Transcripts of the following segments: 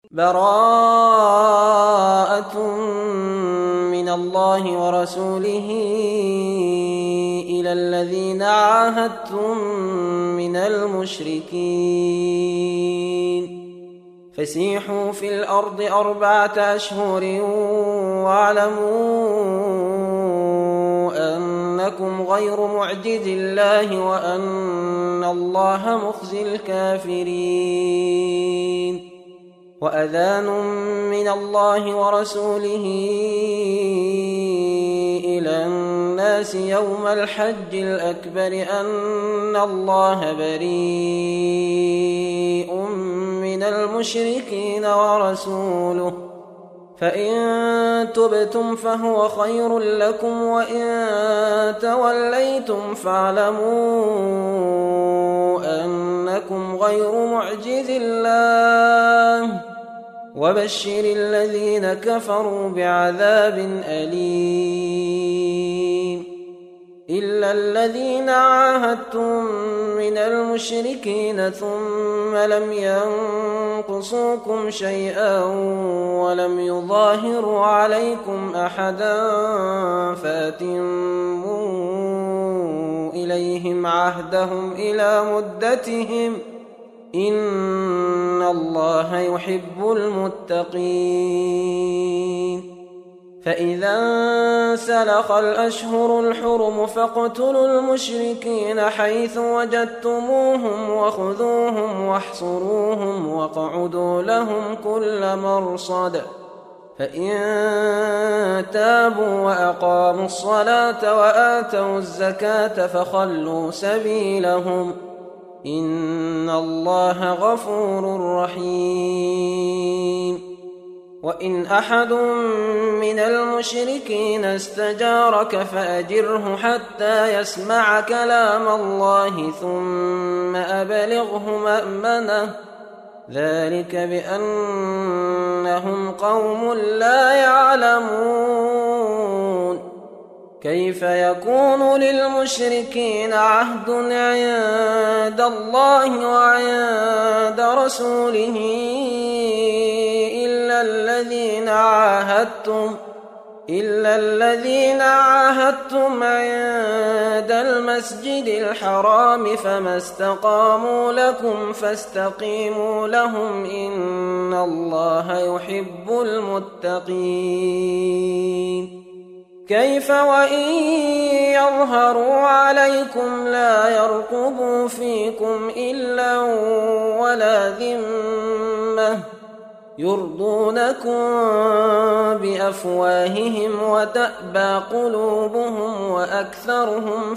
براءة من الله ورسوله إلى الذين عاهدتم من المشركين فسيحوا في الأرض 4 أشهر واعلموا أنكم غير معجز الله وأن الله مخزي الكافرين وأذان من الله ورسوله إلى الناس يوم الحج الأكبر أن الله بريء من المشركين ورسوله فإن تبتم فهو خير لكم وإن توليتم فاعلموا أنكم غير معجز الله وبشر الذين كفروا بعذاب أليم إلا الذين عاهدتم من المشركين ثم لم ينقصوكم شيئا ولم يظاهروا عليكم أحدا فأتموا إليهم عهدهم إلى مدتهم إن الله يحب المتقين فإذا انسلخ الأشهر الحرم فاقتلوا المشركين حيث وجدتموهم وخذوهم واحصروهم واقعدوا لهم كل مرصد فإن تابوا وأقاموا الصلاة وآتوا الزكاة فخلوا سبيلهم إن الله غفور رحيم وإن أحد من المشركين استجارك فأجره حتى يسمع كلام الله ثم أبلغه مأمنه ذلك بأنهم قوم لا يعلمون كيف يكون للمشركين عهد عند الله وعند رسوله إلا الذين عاهدتم عند المسجد الحرام فما استقاموا لكم فاستقيموا لهم إن الله يحب المتقين كيف وإن يظهروا عليكم لا يرقبوا فيكم إلا ولا ذمة يرضونكم بأفواههم وتأبى قلوبهم وأكثرهم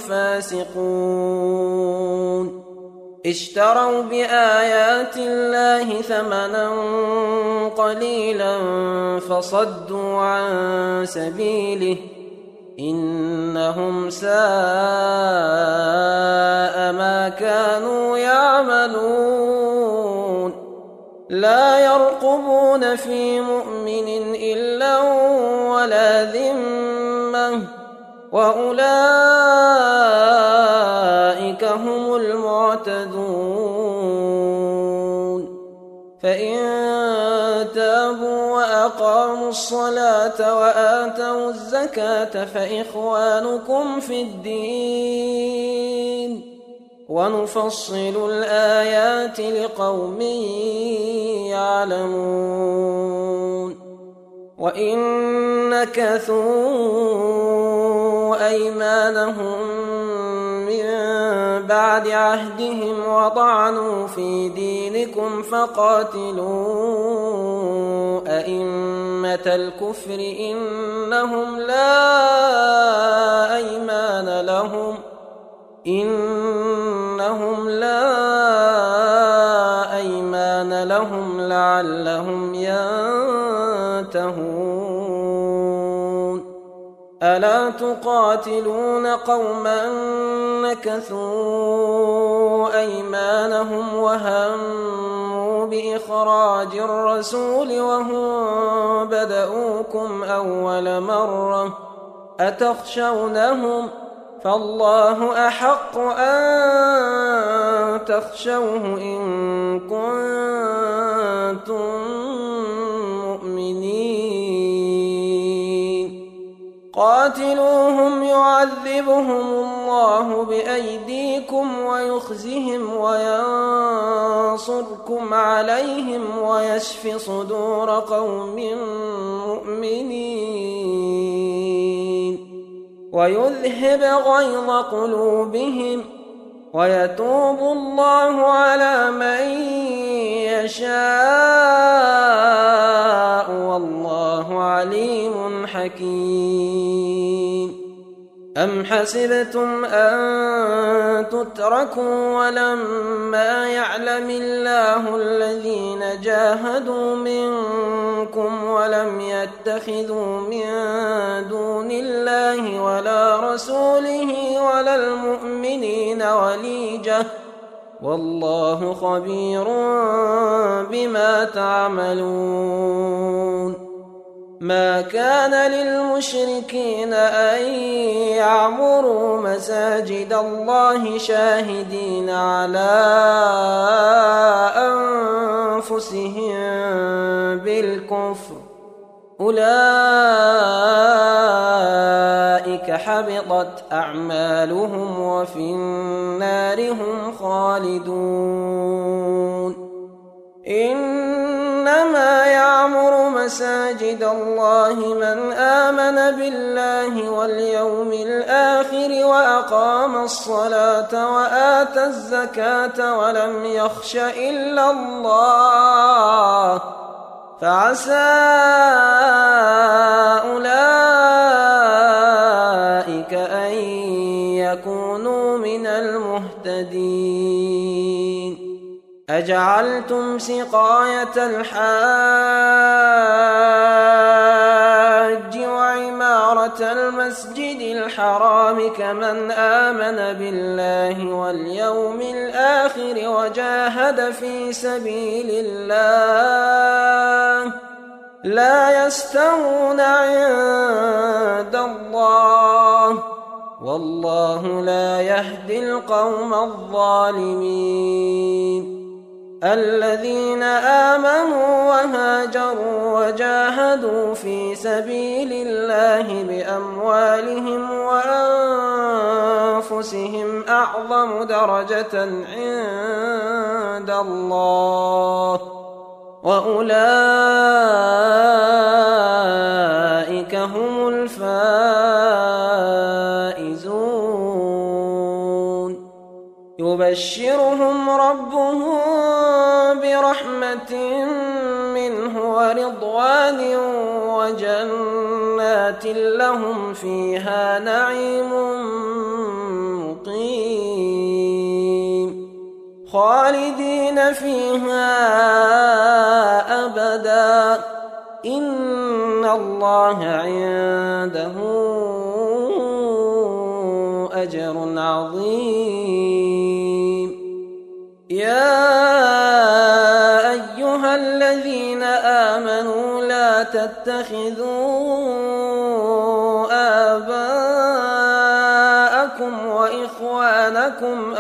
فاسقون اشتروا بآيات الله ثمنا قليلا فصدوا عن سبيله إنهم ساء ما كانوا يعملون لا يرقبون في مؤمن إلا ولا ذمة وأولئك هم المعتدون فإن تابوا وأقاموا الصلاة وآتوا الزكاة فإخوانكم في الدين ونفصل الآيات لقوم يعلمون وإن نكثوا أيمانهم من بعد عهدهم وطعنوا في دينكم فقاتلوا أئمة الكفر إنهم لا أيمان لهم لعلهم ينتهون ألا تقاتلون قوما نكثوا أيمانهم وهموا بإخراج الرسول وهم بدؤوكم أول مرة أتخشونهم فالله أحق أن تخشوه إن كنتم قاتلوهم يعذبهم الله بأيديكم ويخزهم وينصركم عليهم ويشف صدور قوم مؤمنين ويذهب غيظ قلوبهم ويتوب الله على من يشاء والله عليم حكيم. أم حسبتم أن تتركوا ولما يعلم الله الذين جاهدوا منكم ولم يتخذوا من دون الله ولا رسوله ولا المؤمنين وليجة والله خبير بما تعملون. ما كان للمشركين أن يعمروا مساجد الله شاهدين على أنفسهم بالكفر أولئك حبطت أعمالهم وفي النار هم خالدون. إنما يعمر مساجد الله من آمن بالله واليوم الآخر وأقام الصلاة وآتى الزكاة ولم يخش إلا الله فعسى أولئك أن يكونوا من المهتدين. أجعلتم سقاية الحاج وعمارة المسجد الحرام كمن آمن بالله واليوم الآخر وجاهد في سبيل الله لا يستوون عند الله والله لا يهدي القوم الظالمين. الذين آمنوا وهاجروا وجاهدوا في سبيل الله بأموالهم وأنفسهم أعظم درجة عند الله وأولئك هم الفائزون. يبشرهم ربهم برحمة منه ورضوان وجنات لهم فيها نعيم مقيم خالدين فيها أبدا إن الله عنده أجر عظيم. يا أيها الذين آمنوا لا تتخذوا آباءكم وإخوانكم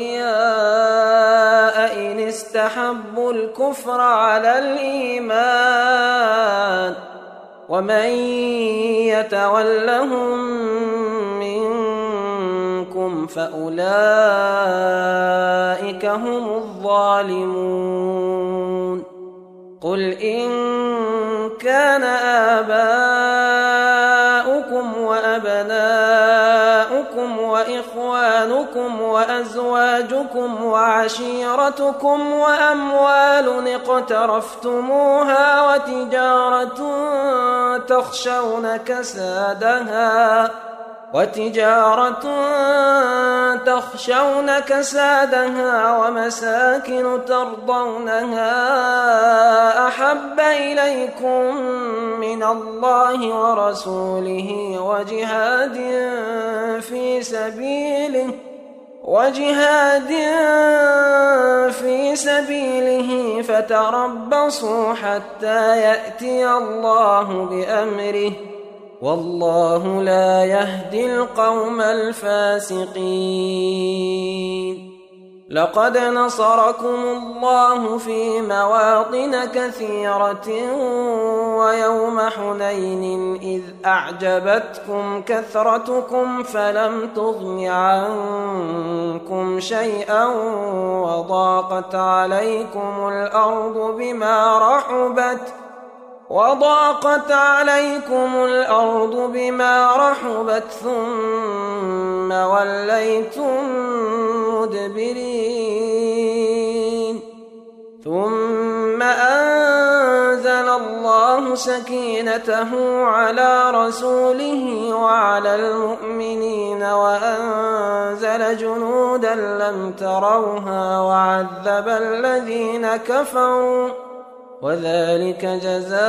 أولياء إن استحبوا الكفر على الإيمان ومن يتولهم منكم فأولئك هم الظالمون. قل إن كان آباؤكم وأبناؤكم وإخوانكم وأزواجكم وعشيرتكم وأموال اقترفتموها وتجارة تخشون كسادها ومساكن ترضونها أحب إليكم من الله ورسوله وجهاد في سبيله فتربصوا حتى يأتي الله بأمره والله لا يهدي القوم الفاسقين. لقد نصركم الله في مواطن كثيرة ويوم حنين إذ أعجبتكم كثرتكم فلم تغن عنكم شيئا وضاقت عليكم الأرض بما رحبت ثم وليتم مدبرين ثم أنزل الله سكينته على رسوله وعلى المؤمنين وأنزل جنودا لم تروها وعذب الذين كفروا وذلك جزاء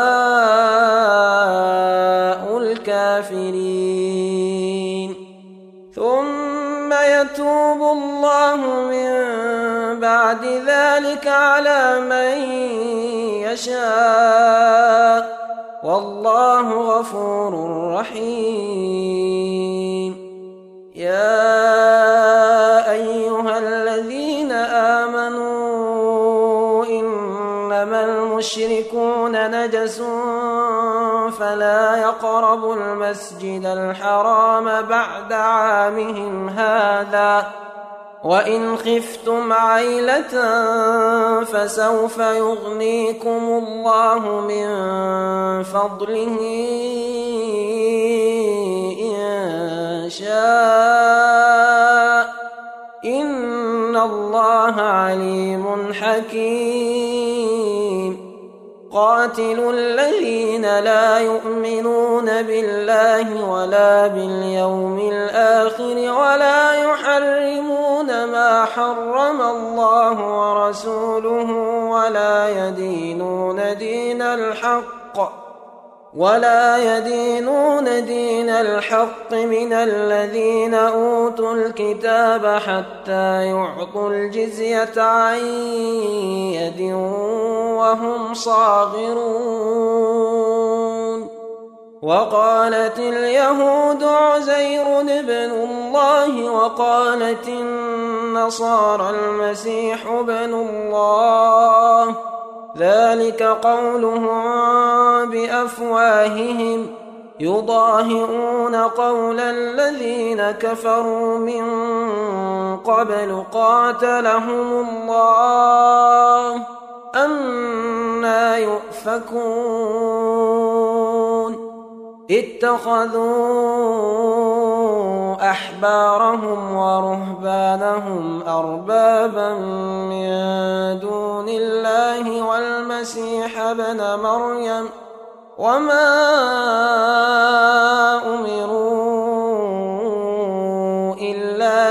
الكافرين ثم يتوب الله من بعد ذلك على من يشاء والله غفور رحيم يا أيها الذين آمنوا إنما المشركون نجس فلا يقربوا المسجد الحرام بعد عامهم هذا وإن خفتم عيلة فسوف يغنيكم الله من فضله إن شاء إن الله عليم حكيم قاتلوا الذين لا يؤمنون بالله ولا باليوم الآخر ولا يحرمون ما حرم الله ورسوله ولا يدينون دين الحق من الذين أوتوا الكتاب حتى يعطوا الجزية عن يد وهم صاغرون وقالت اليهود عزير ابن الله وقالت النصارى المسيح ابن الله ذلك قولهم بأفواههم يضاهئون قول الذين كفروا من قبل قاتلهم الله أنى يؤفكون اتخذوا أحبارهم ورهبانهم أربابا من دون الله والمسيح ابن مريم وما أمروا إلا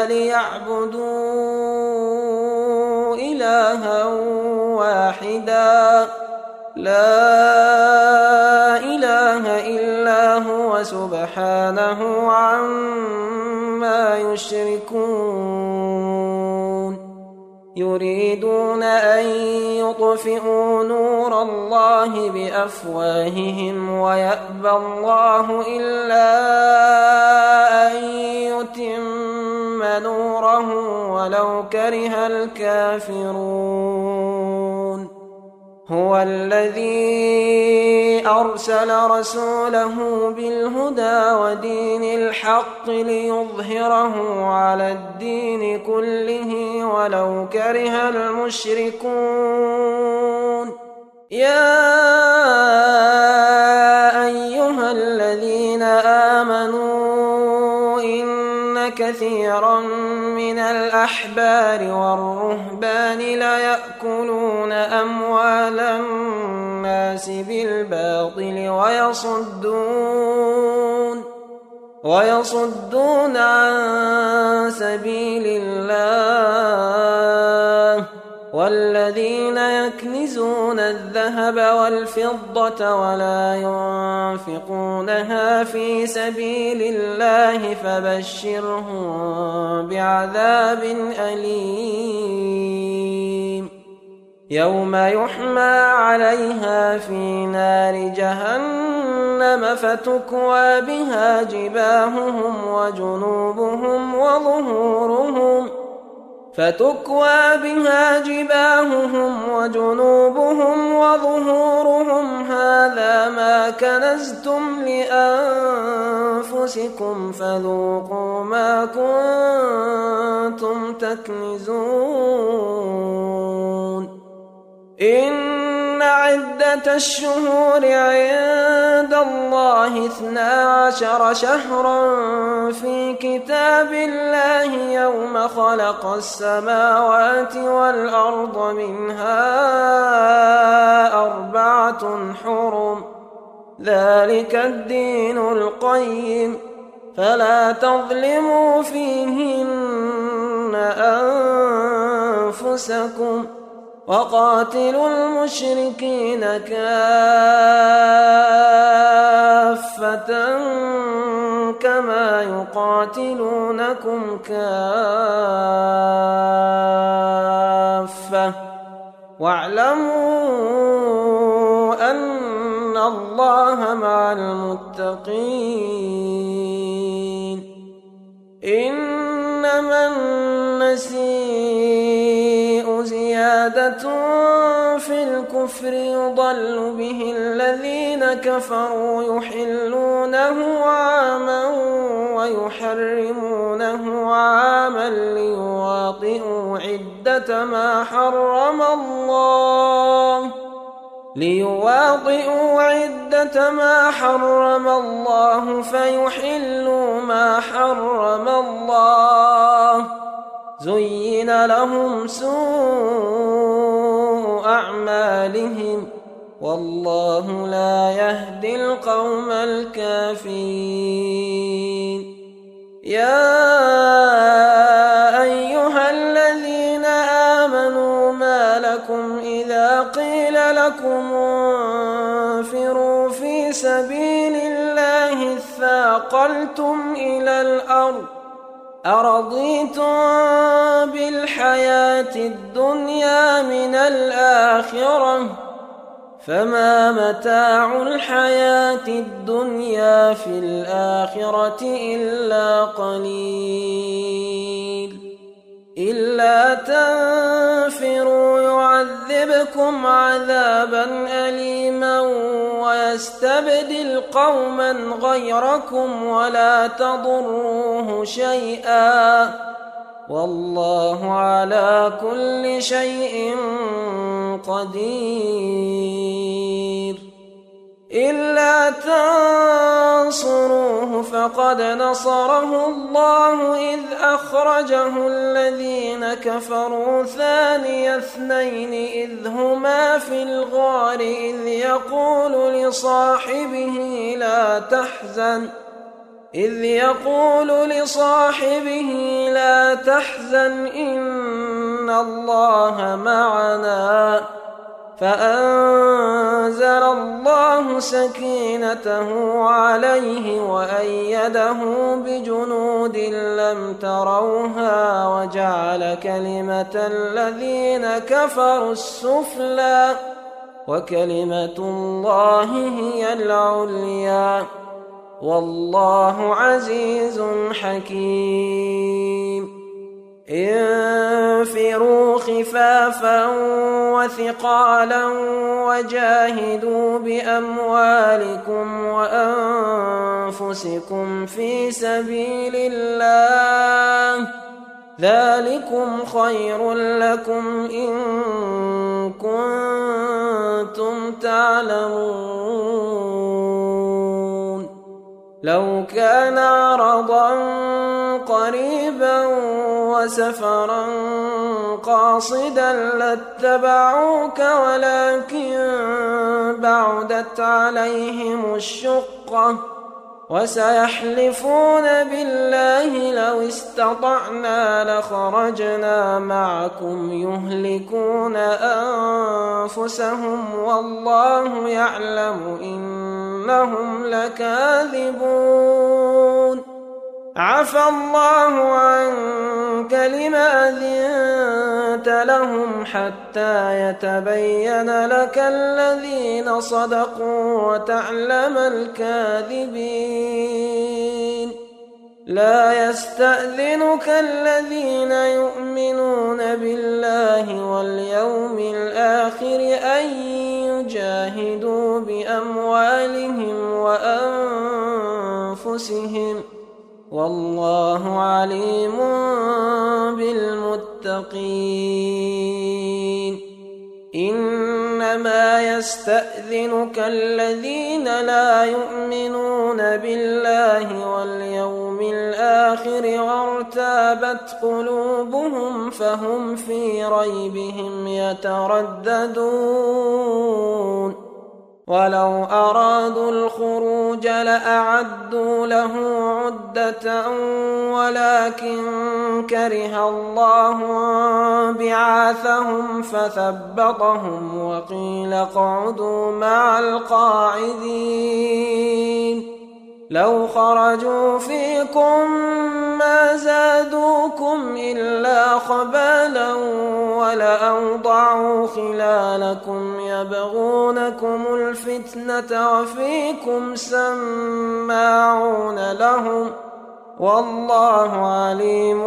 ليعبدوا إلها واحدا لا إله إلا هو سبحانه عما يشركون يريدون أن يطفئوا نور الله بأفواههم ويأبى الله إلا أن يتم نوره ولو كره الكافرون هو الذي أرسل رسوله بالهدى ودين الحق ليظهره على الدين كله ولو كره المشركون يا أيها الذين آمنوا إن كثيرا من الأحبار والرهبان ليأكلون أموال الناس بالباطل ويصدون عن سبيل الله والذين يكنزون الذهب والفضة ولا ينفقونها في سبيل الله فبشرهم بعذاب أليم يوم يحمى عليها في نار جهنم فتكوى بها جباههم وجنوبهم وظهورهم فتكوى بها جباههم وجنوبهم وظهورهم هذا ما كنزتم لأنفسكم فذوقوا ما كنتم تكنزون إن عدة الشهور عند الله 12 شهرا في كتاب الله يوم خلق السماوات والأرض منها 4 حرم ذلك الدين القيم فلا تظلموا فيهن أنفسكم وقاتلوا المشركين كافة كما يقاتلونكم كافة واعلموا أن الله مع المتقين إنما النسيء زيادة في الكفر يضل به الذين كفروا يحلونه عاما ويحرمونه عاما ليواطئوا عدة ما حرم الله فيحلوا ما حرم الله زين لهم سوء أعمالهم والله لا يهدي القوم الكافرين يا أيها الذين آمنوا ما لكم إذا قيل لكم انفروا في سبيل الله اثاقلتم إلى الأرض أرضيتم بالحياة الدنيا من الآخرة فما متاع الحياة الدنيا في الآخرة إلا قليل إلا تنفروا يعذبكم عذابا أليما ويستبدل قوما غيركم ولا تضروه شيئا والله على كل شيء قدير إلا تنصروه فقد نصره الله إذ أخرجه الذين كفروا ثاني اثنين إذ هما في الغار إذ يقول لصاحبه لا تحزن إن الله معنا فأنزل الله سكينته عليه وأيده بجنود لم تروها وجعل كلمة الذين كفروا السفلى وكلمة الله هي العليا والله عزيز حكيم انفروا خفافا وثقالا وجاهدوا بأموالكم وأنفسكم في سبيل الله ذلكم خير لكم إن كنتم تعلمون لو كان عرضا قريبا وسفرا قاصدا لاتبعوك ولكن بعدت عليهم الشقة وسيحلفون بالله لو استطعنا لخرجنا معكم يهلكون أنفسهم والله يعلم إنهم لكاذبون عفى الله عنك لما أذنت لهم حتى يتبين لك الذين صدقوا وتعلم الكاذبين لا يستأذنك الذين يؤمنون بالله واليوم الآخر أن يجاهدوا بأموالهم وأنفسهم والله عليم بالمتقين إنما يستأذنك الذين لا يؤمنون بالله واليوم الآخر وارتابت قلوبهم فهم في ريبهم يترددون ولو أرادوا الخروج لأعدوا له عدة ولكن كره الله بعاثهم فثبطهم وقيل اقعدوا مع القاعدين لو خرجوا فيكم ما زادوكم إلا خبالا ولأوضعوا خلالكم يبغونكم الفتنة وفيكم سماعون لهم والله عليم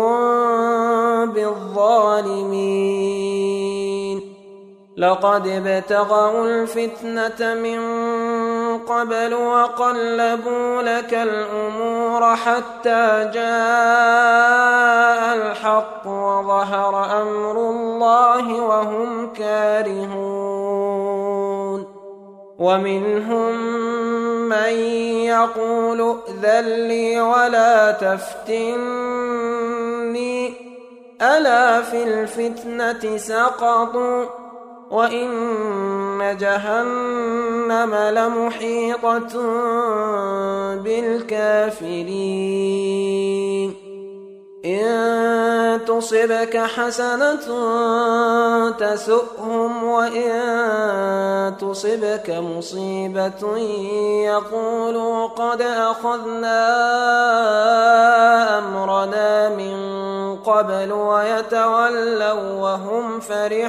بالظالمين لقد ابتغوا الفتنة من قبل وقلبوا لك الأمور حتى جاء الحق وظهر أمر الله وهم كارهون ومنهم من يقول ائذن لي ولا تفتني ألا في الفتنة سقطوا وإن جهنم لمحيطة بالكافرين إن تصبك حسنة تسؤهم وإن تصبك مصيبة يقولوا قد أخذنا أمرنا من قبل ويتولوا وهم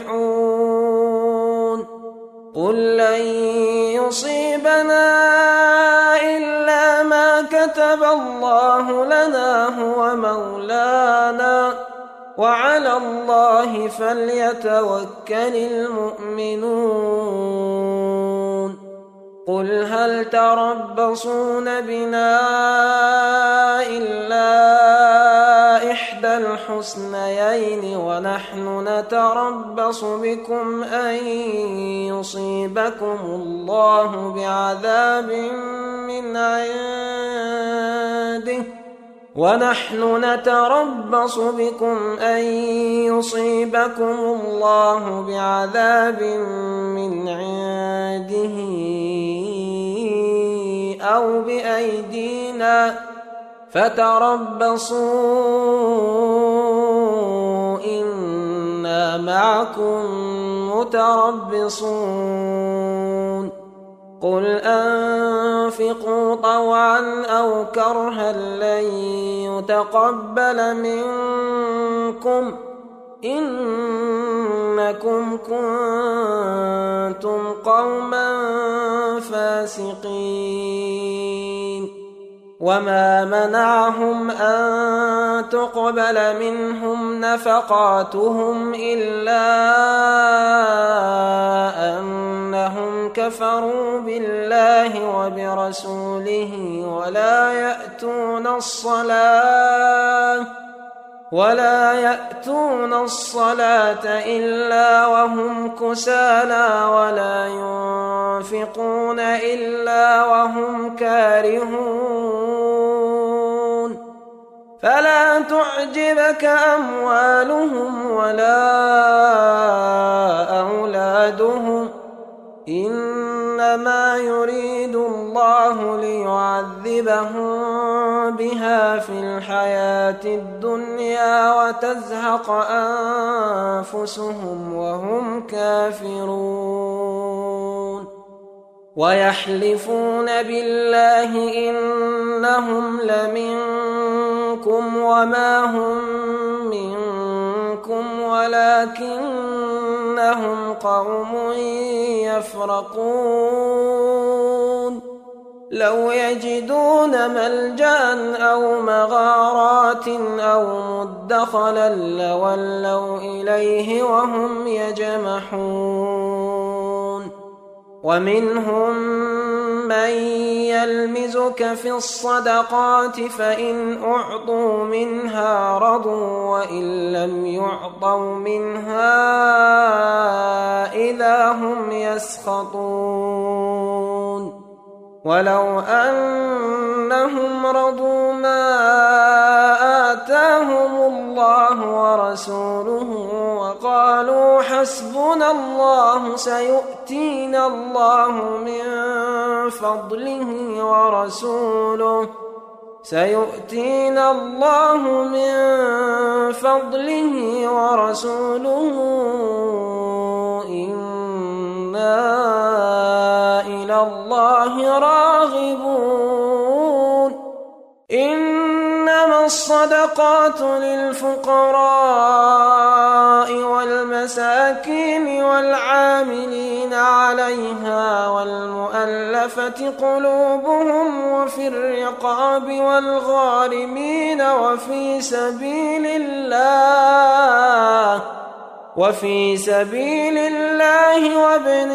فرحون قل لن يصيبنا إلا ما كتب الله لنا هو مولانا وعلى الله فليتوكل المؤمنون قل هل تربصون بنا إلا إحدى الحسنيين ونحن نتربص بكم أن يصيبكم الله بعذاب من عنده ونحن نتربص بكم أن يصيبكم الله بعذاب من عنده أو بأيدينا فتربصوا إنا معكم متربصون قل أنفقوا طوعا أو كرها لن يتقبل منكم إنكم كنتم قوما فاسقين وما منعهم أن تقبل منهم نفقاتهم إلا أنهم كفروا بالله وبرسوله ولا يأتون الصلاة إلا وهم كسالى ولا ينفقون إلا وهم كارهون فلا تعجبك أموالهم ولا أولادهم إنما يريد الله ليعذبهم بها في الحياة الدنيا وتزهق أنفسهم وهم كافرون ويحلفون بالله إنهم لمنكم وما هم منكم ولكنهم قوم يفرقون لو يجدون ملجأ أو مغارات أو مدخلا لولوا إليه وهم يجمحون ومنهم من يلمزك في الصدقات فإن أعطوا منها رضوا وإن لم يعطوا منها إذا هم يسخطون ولو أنهم رضوا ما آتاهم الله ورسوله وقالوا حسبنا الله سيؤتينا الله من فضله ورسوله إنا إلى الله راغبون إنما الصدقات للفقراء والمساكين والعاملين عليها والمؤلفة قلوبهم وفي والغارمين وفي سبيل الله وابن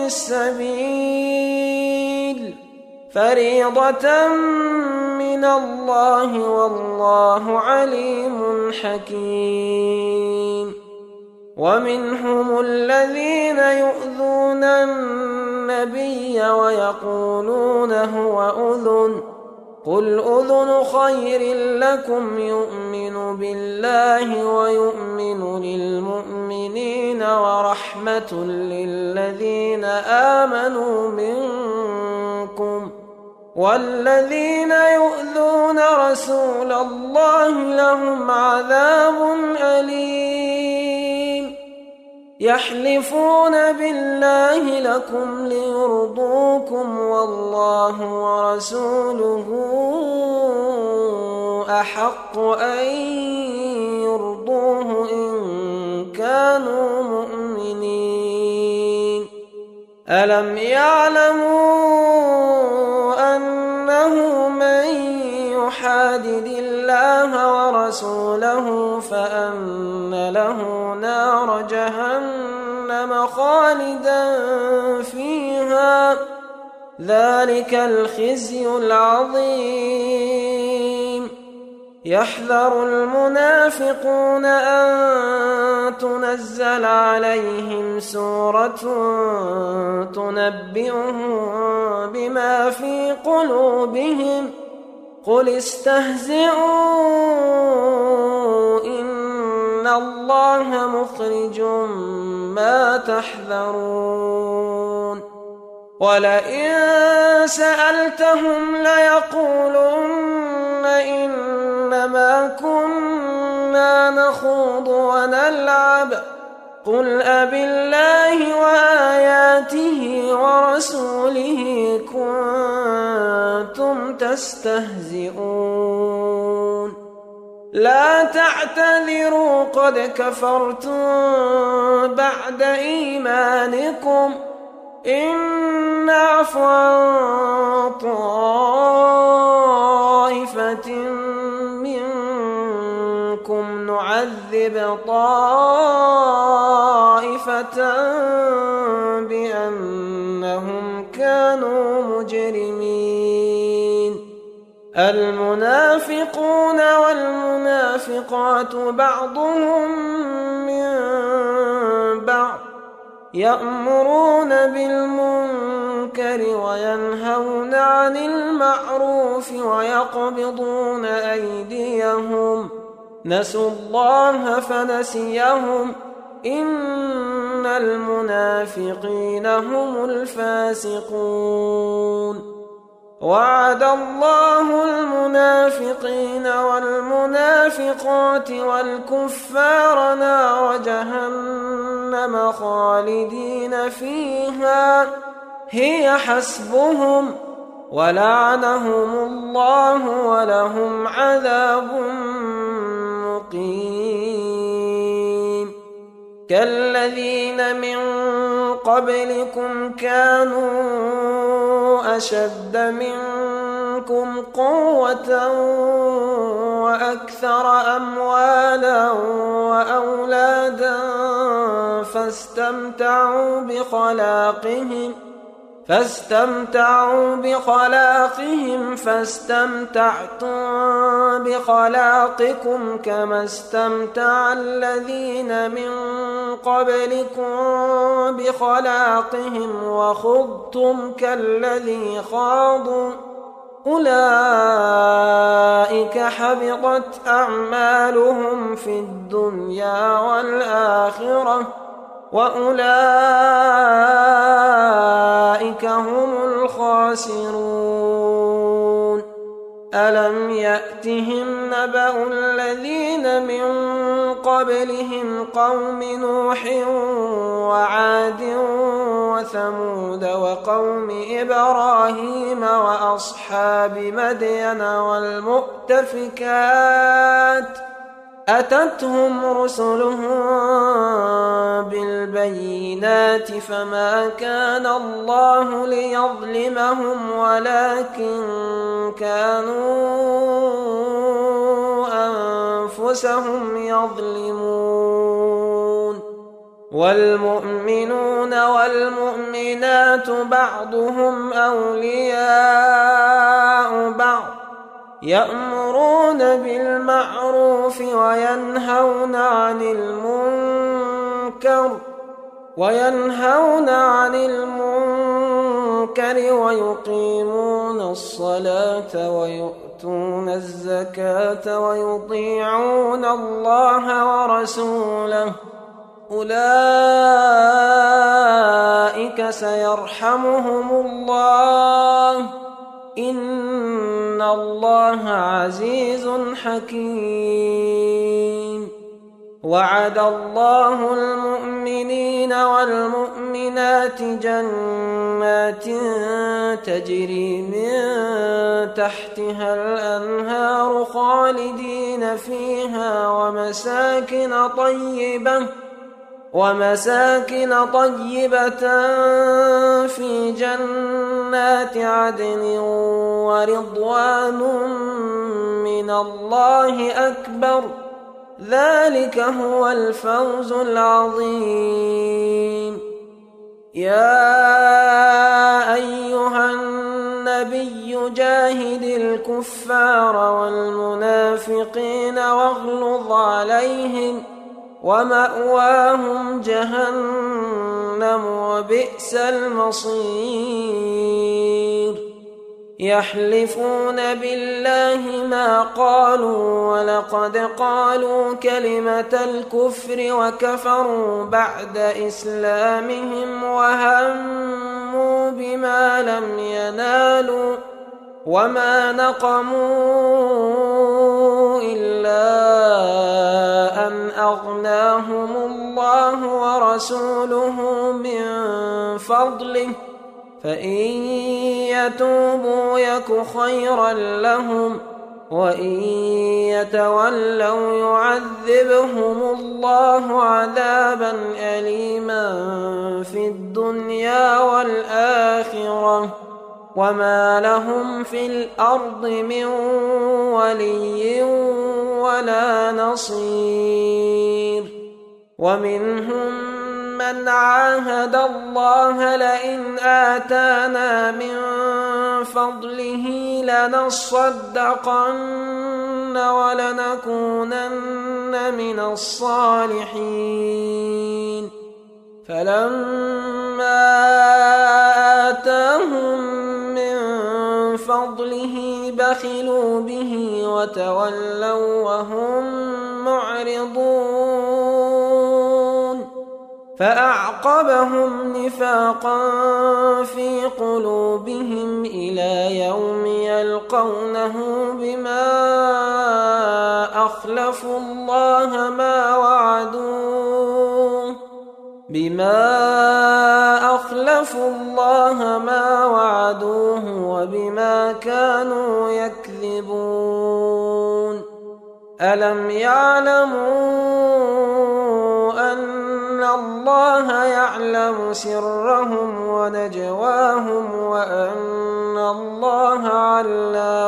السبيل فريضة من الله والله عليم حكيم ومنهم الذين يؤذون النبي ويقولون هو أذن قل أذن خير لكم يؤمن بالله ويؤمن للمؤمنين ورحمة للذين آمنوا منكم والذين يؤذون رسول الله لهم عذاب أليم يحلفون بالله لكم ليرضوكم والله ورسوله أحق أن يرضوه إن كانوا مؤمنين ألم يعلموا أنه من يحادد الله ورسوله فأن له نار جهنم خالدا فيها ذلك الخزي العظيم يحذر المنافقون أن تنزل عليهم سورة تنبئهم بما في قلوبهم قل استهزئوا إن الله مخرج ما تحذرون ولئن سألتهم ليقولن إنما كنا نخوض ونلعب قل أبالله وآياته ورسوله كنتم تستهزئون لا تعتذروا قد كفرتم بعد إيمانكم إن نعف عن طائفة منكم نعذب طائفة بأنهم كانوا مجرمين المنافقون والمنافقات بعضهم من بعض يأمرون بالمنكر وينهون عن المعروف ويقبضون أيديهم نسوا الله فنسيهم إن المنافقين هم الفاسقون وعد الله المنافقين والمنافقات والكفار نار جهنم خالدين فيها هي حسبهم ولعنهم الله ولهم عذاب مقيم كالذين من قبلكم كانوا أشد منكم منكم قوة وأكثر أموالا وأولادا فاستمتعوا بخلاقهم فاستمتعتم بخلاقكم كما استمتع الذين من قبلكم بخلاقهم وخضتم كالذي خاضوا أولئك حبطت أعمالهم في الدنيا والآخرة وأولئك هم الخاسرون. ألم يأتهم نبأ الذين من قبلهم قوم نوح وعاد وثمود وقوم إبراهيم وأصحاب مدين والمؤتفكات أتتهم رسلهم بالبينات فما كان الله ليظلمهم ولكن كانوا أنفسهم يظلمون. والمؤمنون والمؤمنات بعضهم أولياء بعض يأمرون بالمعروف وينهون عن المنكر ويقيمون الصلاة ويؤتون الزكاة ويطيعون الله ورسوله أولئك سيرحمهم الله إن الله عزيز حكيم. وعد الله المؤمنين والمؤمنات جنات تجري من تحتها الأنهار خالدين فيها ومساكن طيبة في جنات عدن ورضوان من الله أكبر ذلك هو الفوز العظيم. يا أيها النبي جاهد الكفار والمنافقين واغلظ عليهم ومأواهم جهنم وبئس المصير. يحلفون بالله ما قالوا ولقد قالوا كلمة الكفر وكفروا بعد إسلامهم وهموا بما لم ينالوا وما نقموا إلا أن أغناهم الله ورسوله من فضله فإن يتوبوا يك خيرا لهم وإن يتولوا يعذبهم الله عذابا أليما في الدنيا والآخرة وما لهم في الأرض من ولي ولا نصير. ومنهم من عاهد الله لئن آتانا من فضله لنصدقن ولنكونن من الصالحين فلما آتاهم من فضله بخلوا به وتولوا وهم معرضون فأعقبهم نفاقا في قلوبهم إلى يوم يلقونه بما أخلفوا الله ما وعدوه وبما كانوا يكذبون. ألم يعلموا أن الله يعلم سرهم ونجواهم وأن الله علام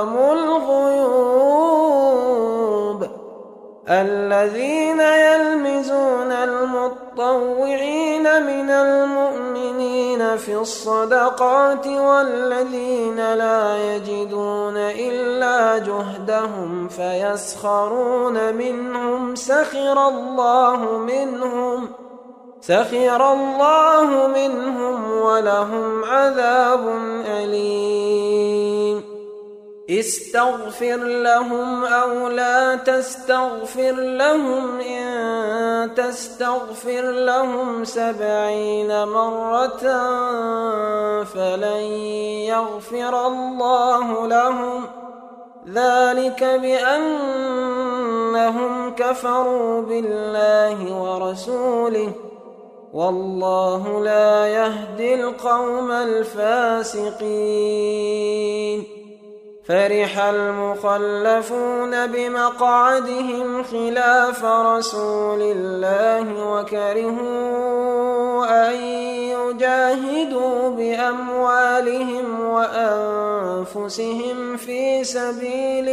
الذين يلمزون المطوعين من المؤمنين في الصدقات والذين لا يجدون إلا جهدهم فيسخرون منهم سخر الله منهم ولهم عذاب أليم استغفر لهم أو لا تستغفر لهم إن تستغفر لهم 70 مرة فلن يغفر الله لهم ذلك بأنهم كفروا بالله ورسوله والله لا يهدي القوم الفاسقين فرح المخلفون بمقعدهم خلاف رسول الله وكرهوا أن يجاهدوا بأموالهم وأنفسهم في سبيل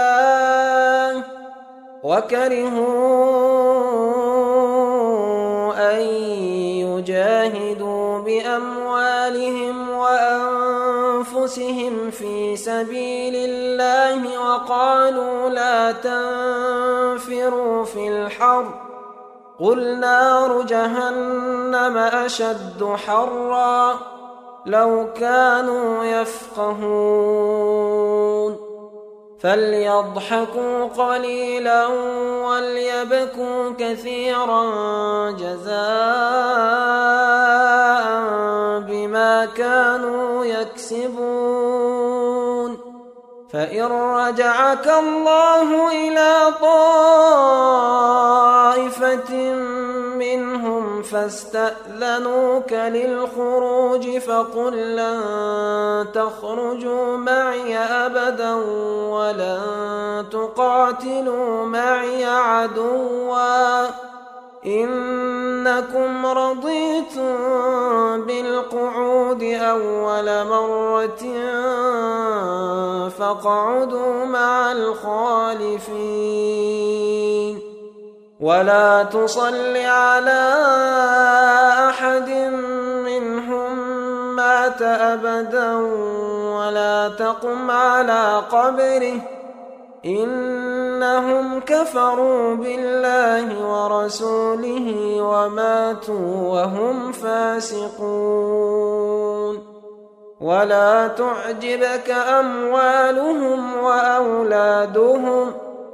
الله وقالوا لا تنفروا في الحر قل نار جهنم أشد حرا لو كانوا يفقهون فليضحكوا قليلا وليبكوا كثيرا جزاء بما كانوا يكسبون فإن رجعك الله إلى طائفة منهم فاستأذنوك للخروج فقل لن تخرجوا معي أبدا ولن تقاتلوا معي عدوا إنكم رضيتم بالقعود أول مرة فاقعدوا مع الخالفين ولا تصل على أحد منهم مات أبدا ولا تقم على قبره إنهم كفروا بالله ورسوله وماتوا وهم فاسقون ولا تعجبك أموالهم وأولادهم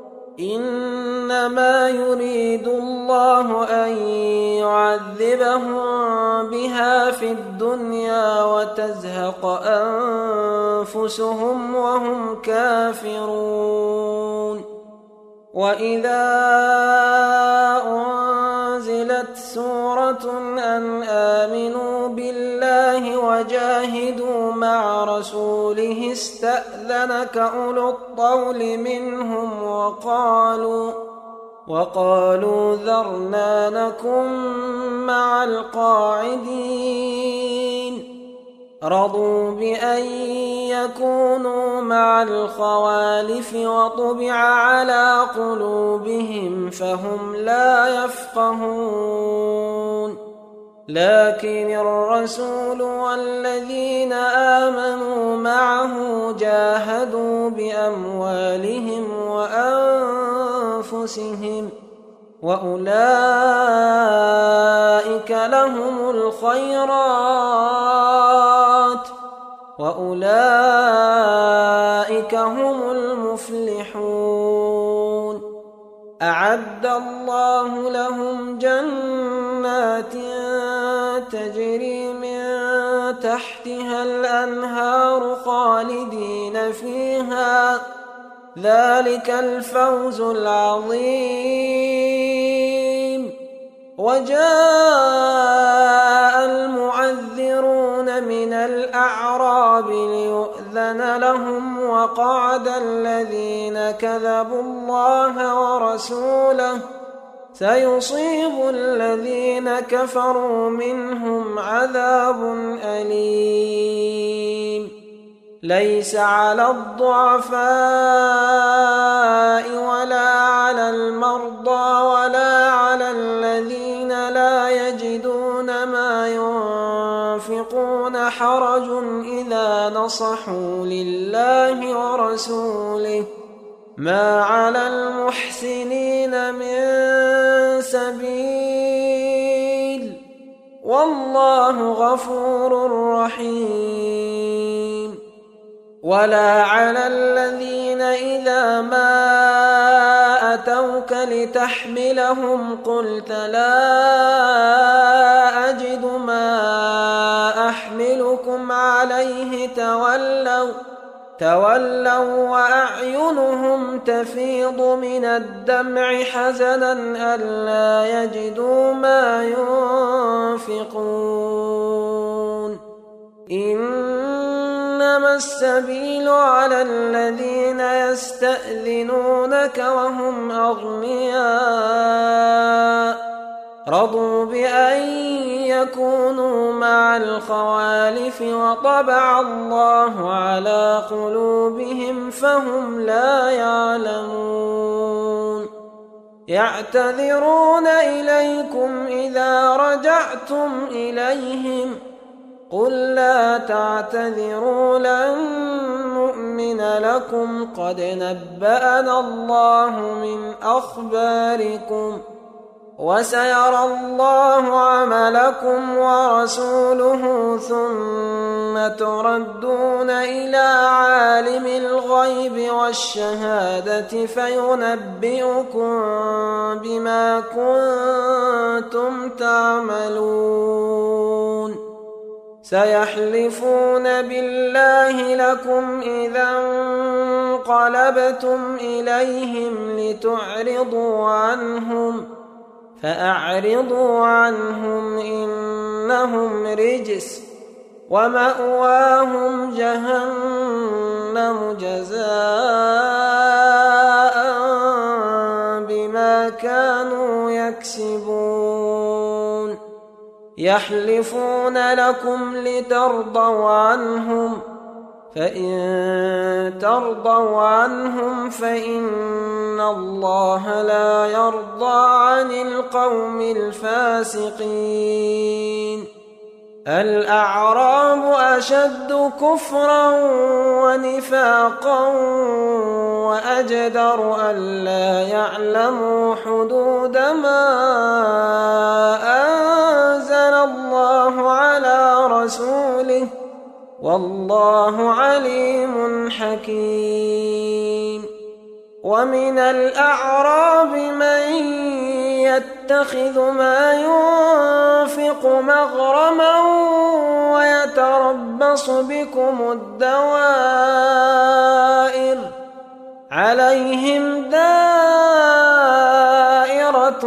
إنما يريد الله أن يعذبهم بها في الدنيا وتزهق أنفسهم وهم كافرون وإذا أنزلت سورة أن آمنوا بالله وجاهدوا مع رسوله استأذنك أولو الطول منهم وقالوا ذرنا نكن مع القاعدين رضوا بأن يكونوا مع الخوالف وطبع على قلوبهم فهم لا يفقهون لكن الرسول والذين آمنوا معه جاهدوا بأموالهم وأنفسهم وأولئك لهم الخيرات وأولئك هم المفلحون أعد الله لهم جنات تجري من تحتها الأنهار خالدين فيها ذلك الفوز العظيم وجاء المعذرون من الأعراب ليؤذن لهم وقعد الذين كذبوا الله ورسوله سيصيب الذين كفروا منهم عذاب أليم ليس على الضعفاء ولا على المرضى ولا على الذين لا يجدون ما ينفقون حرج إذا نصحوا لله ورسوله ما على المحسنين من سبيل والله غفور رحيم. ولا على الذين إذا ما أتوك لتحملهم قلت لا أجد ما أحملكم عليه تولوا وأعينهم تفيض من الدمع حزنا ألا يجدوا ما ينفقون. إنما السبيل على الذين يستأذنونك وهم أغنياء رضوا بأن يكونوا مع الخوالف وطبع الله على قلوبهم فهم لا يعلمون. يعتذرون إليكم إذا رجعتم إليهم قل لا تعتذروا لن نؤمن لكم قد نبأنا الله من أخباركم وسيرى الله عملكم ورسوله ثم تردون إلى عالم الغيب والشهادة فينبئكم بما كنتم تعملون. سيحلفون بالله لكم إذا انقلبتم إليهم لتعرضوا عنهم فأعرضوا عنهم إنهم رجس ومأواهم جهنم جزاء بما كانوا يكسبون. يحلفون لكم لترضوا عنهم فإن ترضوا عنهم فإن الله لا يرضى عن القوم الفاسقين. الأعراب أشد كفرا ونفاقا وأجدر ألا يعلموا حدود ما أنزل الله على رسوله والله عليم حكيم. ومن الأعراب من يتخذ ما ينفق مغرما ويتربص بكم الدوائر عليهم دائرة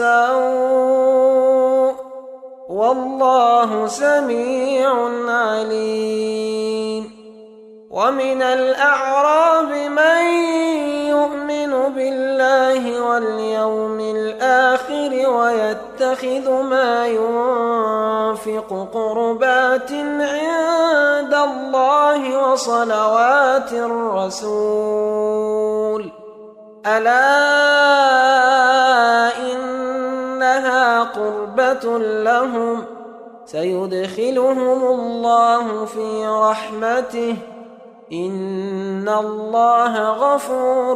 السوء والله سميع عليم. ومن الأعراب من يؤمن بالله واليوم الآخر ويتخذ ما ينفق قربات عند الله وصلوات الرسول ألا إنها قربة لهم سيدخلهم الله في رحمته إن الله غفور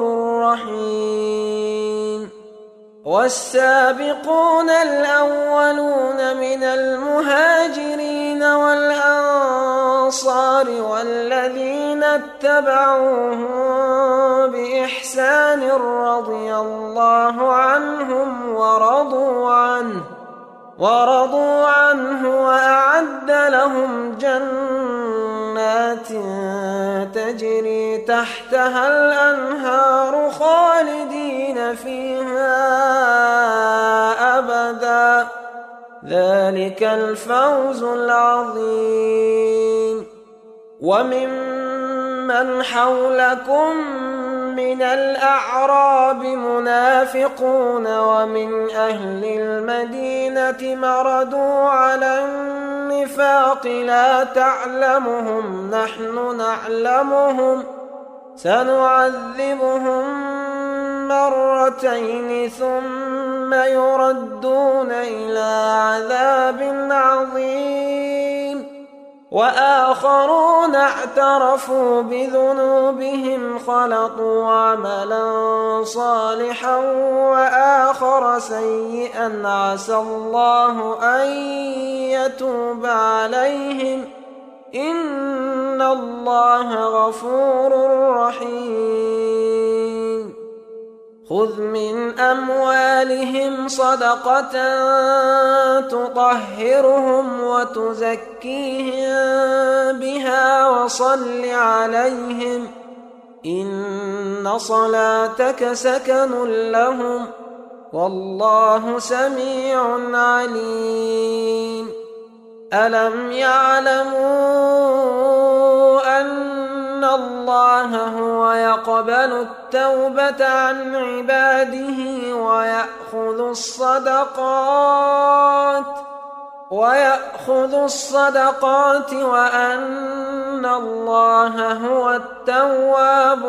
رحيم. والسابقون الأولون من المهاجرين والأنصار والذين اتبعوهم بإحسان رضي الله عنهم ورضوا عنه وأعد لهم جنات تجري تحتها الأنهار خالدين فيها أبدا ذلك الفوز العظيم. وممن حولكم من الأعراب منافقون ومن أهل المدينة مردوا على النفاق لا تعلمهم نحن نعلمهم سنعذبهم مرتين ثم يردون إلى عذاب عظيم وآخرون اعترفوا بذنوبهم خلطوا عملا صالحا وآخر سيئا عسى الله أن يتوب عليهم إن الله غفور رحيم خذ من أموالهم صدقة تطهرهم وتزكيهم بها وصل عليهم إن صلاتك سكن لهم والله سميع عليم ألم يعلموا أن الله هو يقبل التوبة عن عباده ويأخذ الصدقات وأن الله هو التواب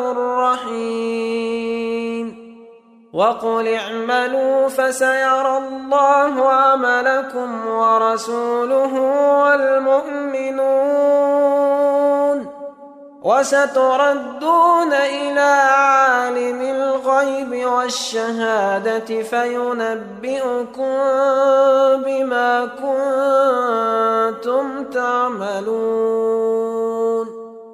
الرحيم وقل اعملوا فسيرى الله عملكم ورسوله والمؤمنون وستردون إلى عالم الغيب والشهادة فينبئكم بما كنتم تعملون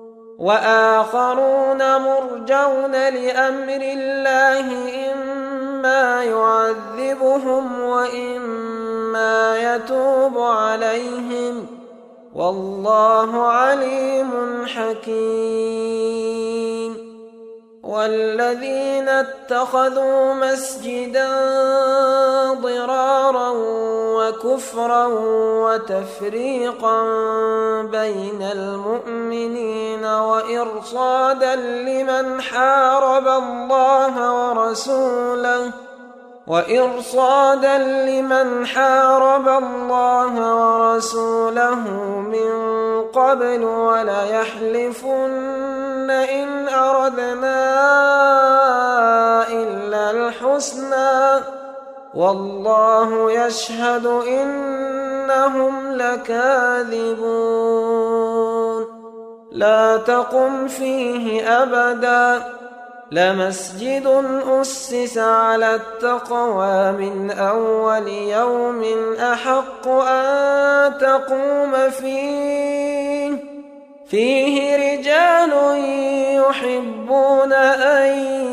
وآخرون مرجون لأمر الله إما يعذبهم وإما يتوب عليهم والله عليم حكيم والذين اتخذوا مسجدا ضرارا وكفرا وتفريقا بين المؤمنين وإرصادا لمن حارب الله ورسوله من قبل وليحلفن إن أردنا إلا الحسنى والله يشهد إنهم لكاذبون لا تقم فيه أبدا لمسجد أسس على التقوى من أول يوم أحق أن تقوم فيه رجال يحبون أن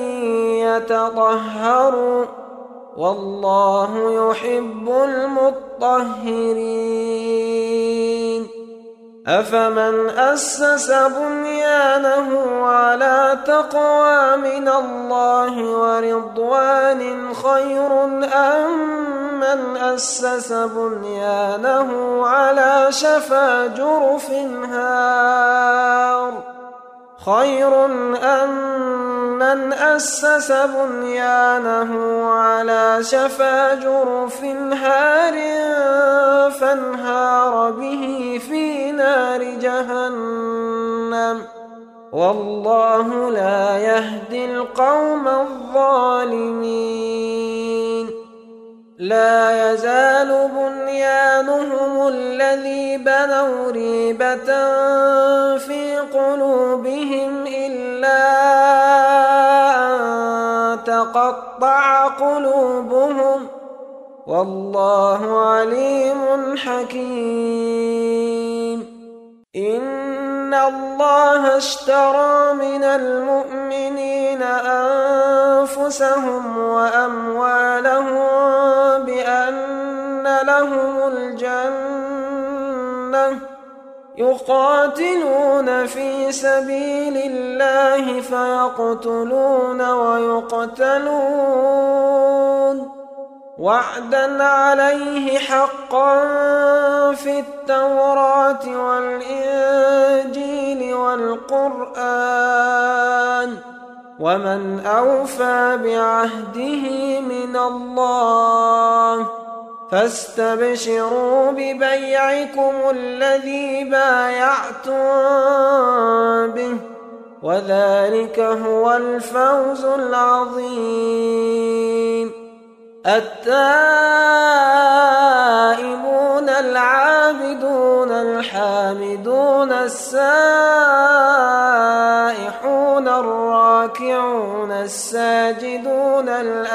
يتطهروا والله يحب المطهرين أفمن أسس بنيانه على تقوى من الله ورضوان خير أم من أسس بنيانه على شفا جرف هار فانهار به في نار جهنم والله لا يهدي القوم الظالمين لا يزال بنيانهم الذي بنوا ريبة في قلوبهم إلا أن تقطع قلوبهم والله عليم حكيم إن الله اشترى من المؤمنين أنفسهم وأموالهم بأن لهم الجنة يقاتلون في سبيل الله فيقتلون ويقتلون وعدا عليه حقا في التوراة والإنجيل والقرآن ومن أوفى بعهده من الله فاستبشروا ببيعكم الذي بايعتم به وذلك هو الفوز العظيم. التائبون العابدون الحامدون السائحون الراكعون الساجدون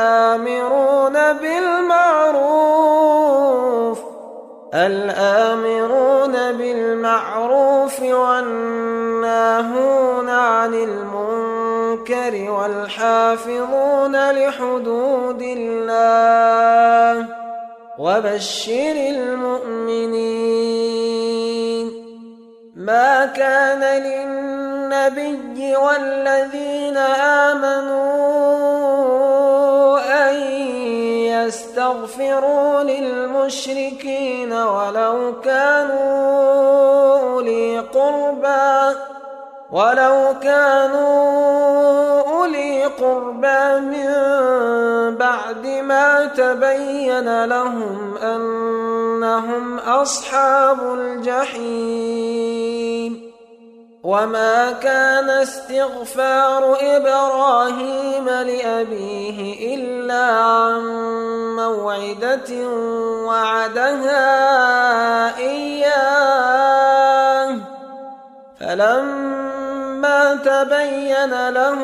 الآمرون بالمعروف والناهون عن المنكر والحافظون لحدود الله وبشر المؤمنين. ما كان للنبي والذين آمنوا أن يستغفروا للمشركين ولو كانوا أولي قربى من بعد ما تبين لهم أنهم أصحاب الجحيم. وما كان استغفار إبراهيم لأبيه إلا عن موعدة وعدها إياه فلما تبين له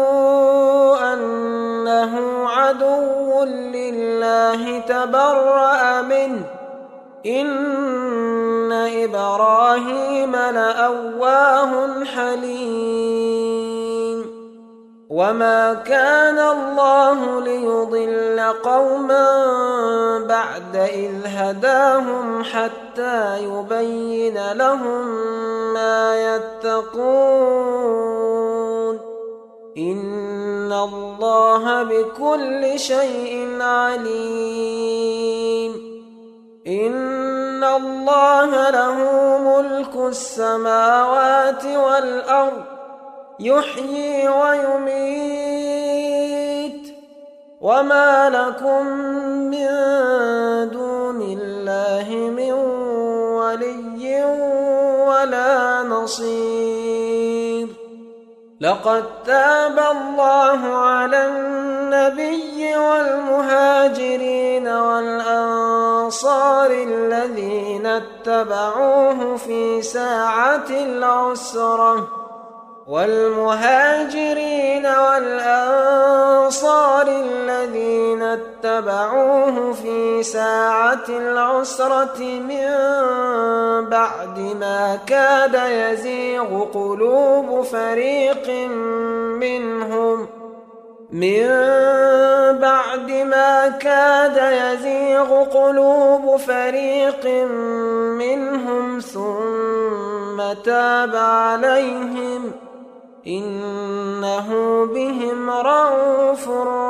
أنه عدو لله تبرأ منه إن إبراهيم لأواه حليم. وما كان الله ليضل قوما بعد إذ هداهم حتى يبين لهم ما يتقون إن الله بكل شيء عليم. إن الله له ملك السماوات والأرض يحيي ويميت وما لكم من دون الله من ولي ولا نصير. لقد تاب الله على النبي والمهاجرين والأنصار الذين اتبعوه في ساعة العسرة من بعد ما كاد يزيغ قلوب فريق منهم ثم تاب عليهم إنه بهم رءوف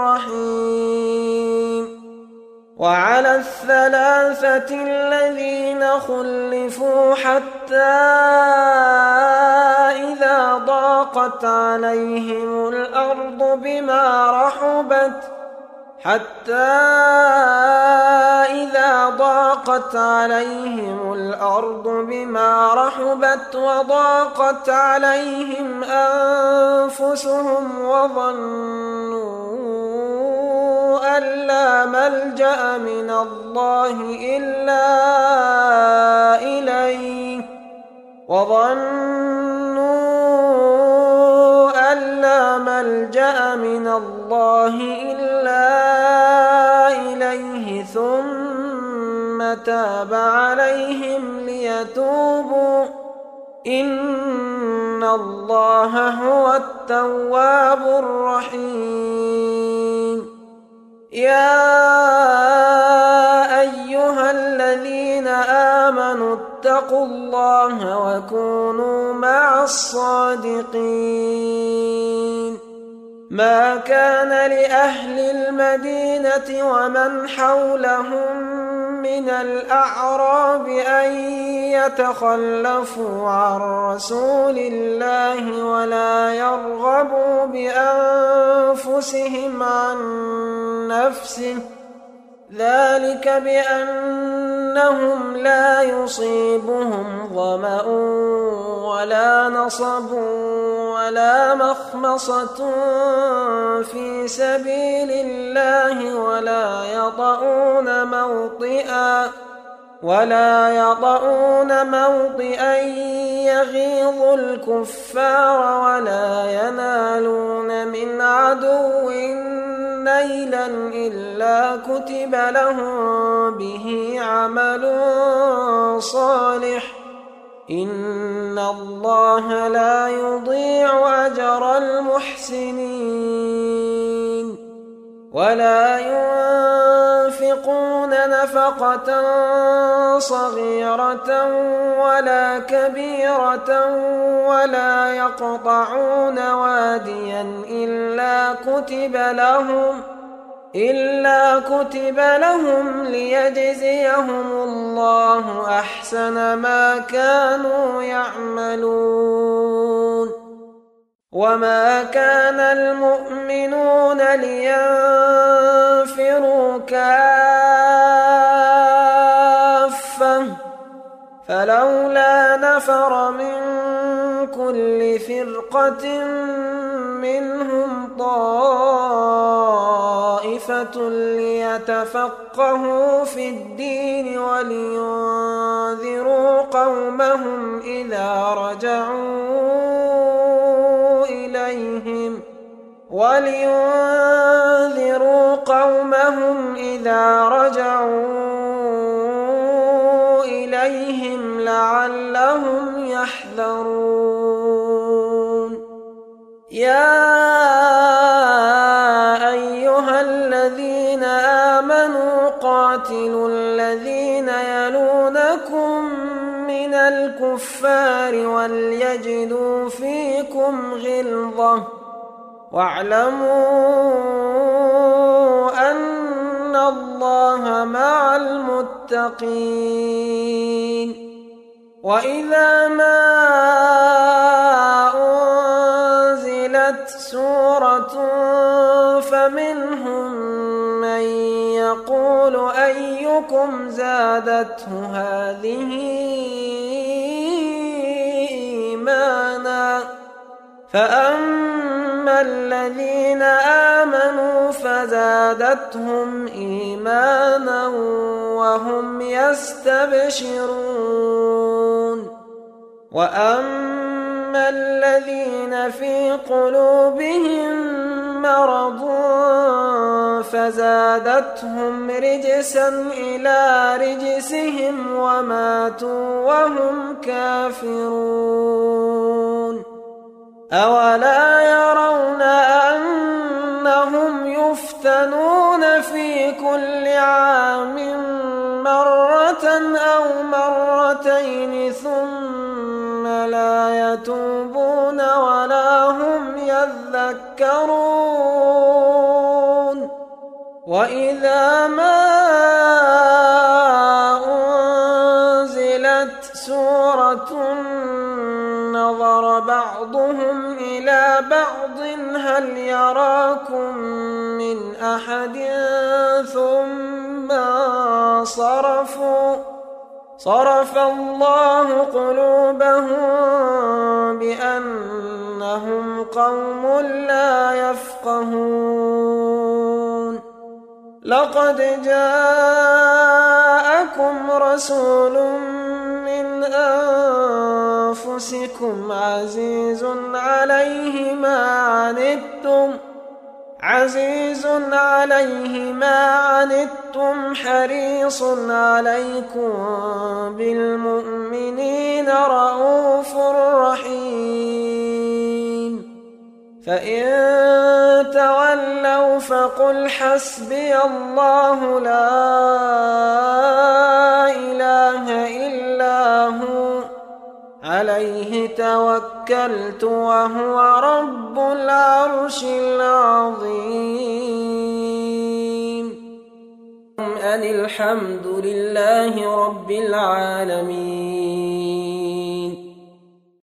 رحيم. وعلى الثلاثة الذين خلفوا حتى إذا ضاقت عليهم الأرض بما رحبت وضاقت عليهم أنفسهم وظنوا أن لا ملجأ من الله إلا إليه ثم تاب عليهم ليتوبوا إن الله هو التواب الرحيم. يا أيها الذين آمنوا اتقوا الله وكونوا مع الصادقين. ما كان لأهل المدينة ومن حولهم من الأعراب أن يتخلفوا عن رسول الله ولا يرغبوا بأنفسهم عن نفسه ذلك بأنهم لا يصيبهم ظمأ ولا نصب ولا مخمصة في سبيل الله ولا يطؤون موطئا يغيظ الكفار ولا ينالون من عدو نيلا إلا كتب لهم به عمل صالح إن الله لا يضيع أجر المحسنين ولا ينفقون نفقة صغيرة ولا كبيرة ولا يقطعون واديا إلا كتب لهم ليجزيهم الله أحسن ما كانوا يعملون وما كان المؤمنون لينفروا كافة فلولا نفر من كل فرقة منهم طائفة ليتفقهوا في الدين ولينذروا قومهم إذا رجعوا إليهم لعلهم يحذرون يا أيها الذين آمنوا قاتلوا الذين يلونكم من الكفار وليجدوا فيكم غلظة واعلموا أن الله مع المتقين وإذا ما أنزلت سورة فمنهم من يقول أيكم زادته هذه إيمانا فأما الذين آمنوا فزادتهم إيمانا وهم يستبشرون وأما الذين في قلوبهم مرض فزادتهم رجسا إلى رجسهم وماتوا وهم كافرون أولا يرون أنهم يفتنون في كل عام مرة أو مرتين ثم لا يتوبون ولا هم يذكرون وإذا ما أنزلت سورة نظر بعضهم إلى بعض هل يراكم من أحد ثم صرف الله قلوبهم بأنهم قوم لا يفقهون لقد جاءكم رسول من أنفسكم عزيز عليه ما عنتم حريص عليكم بالمؤمنين رءوف رحيم فإن تولوا فقل حسبي الله لا إله إلا هو عليه توكلت وهو رب العرش العظيم أن الحمد لله رب العالمين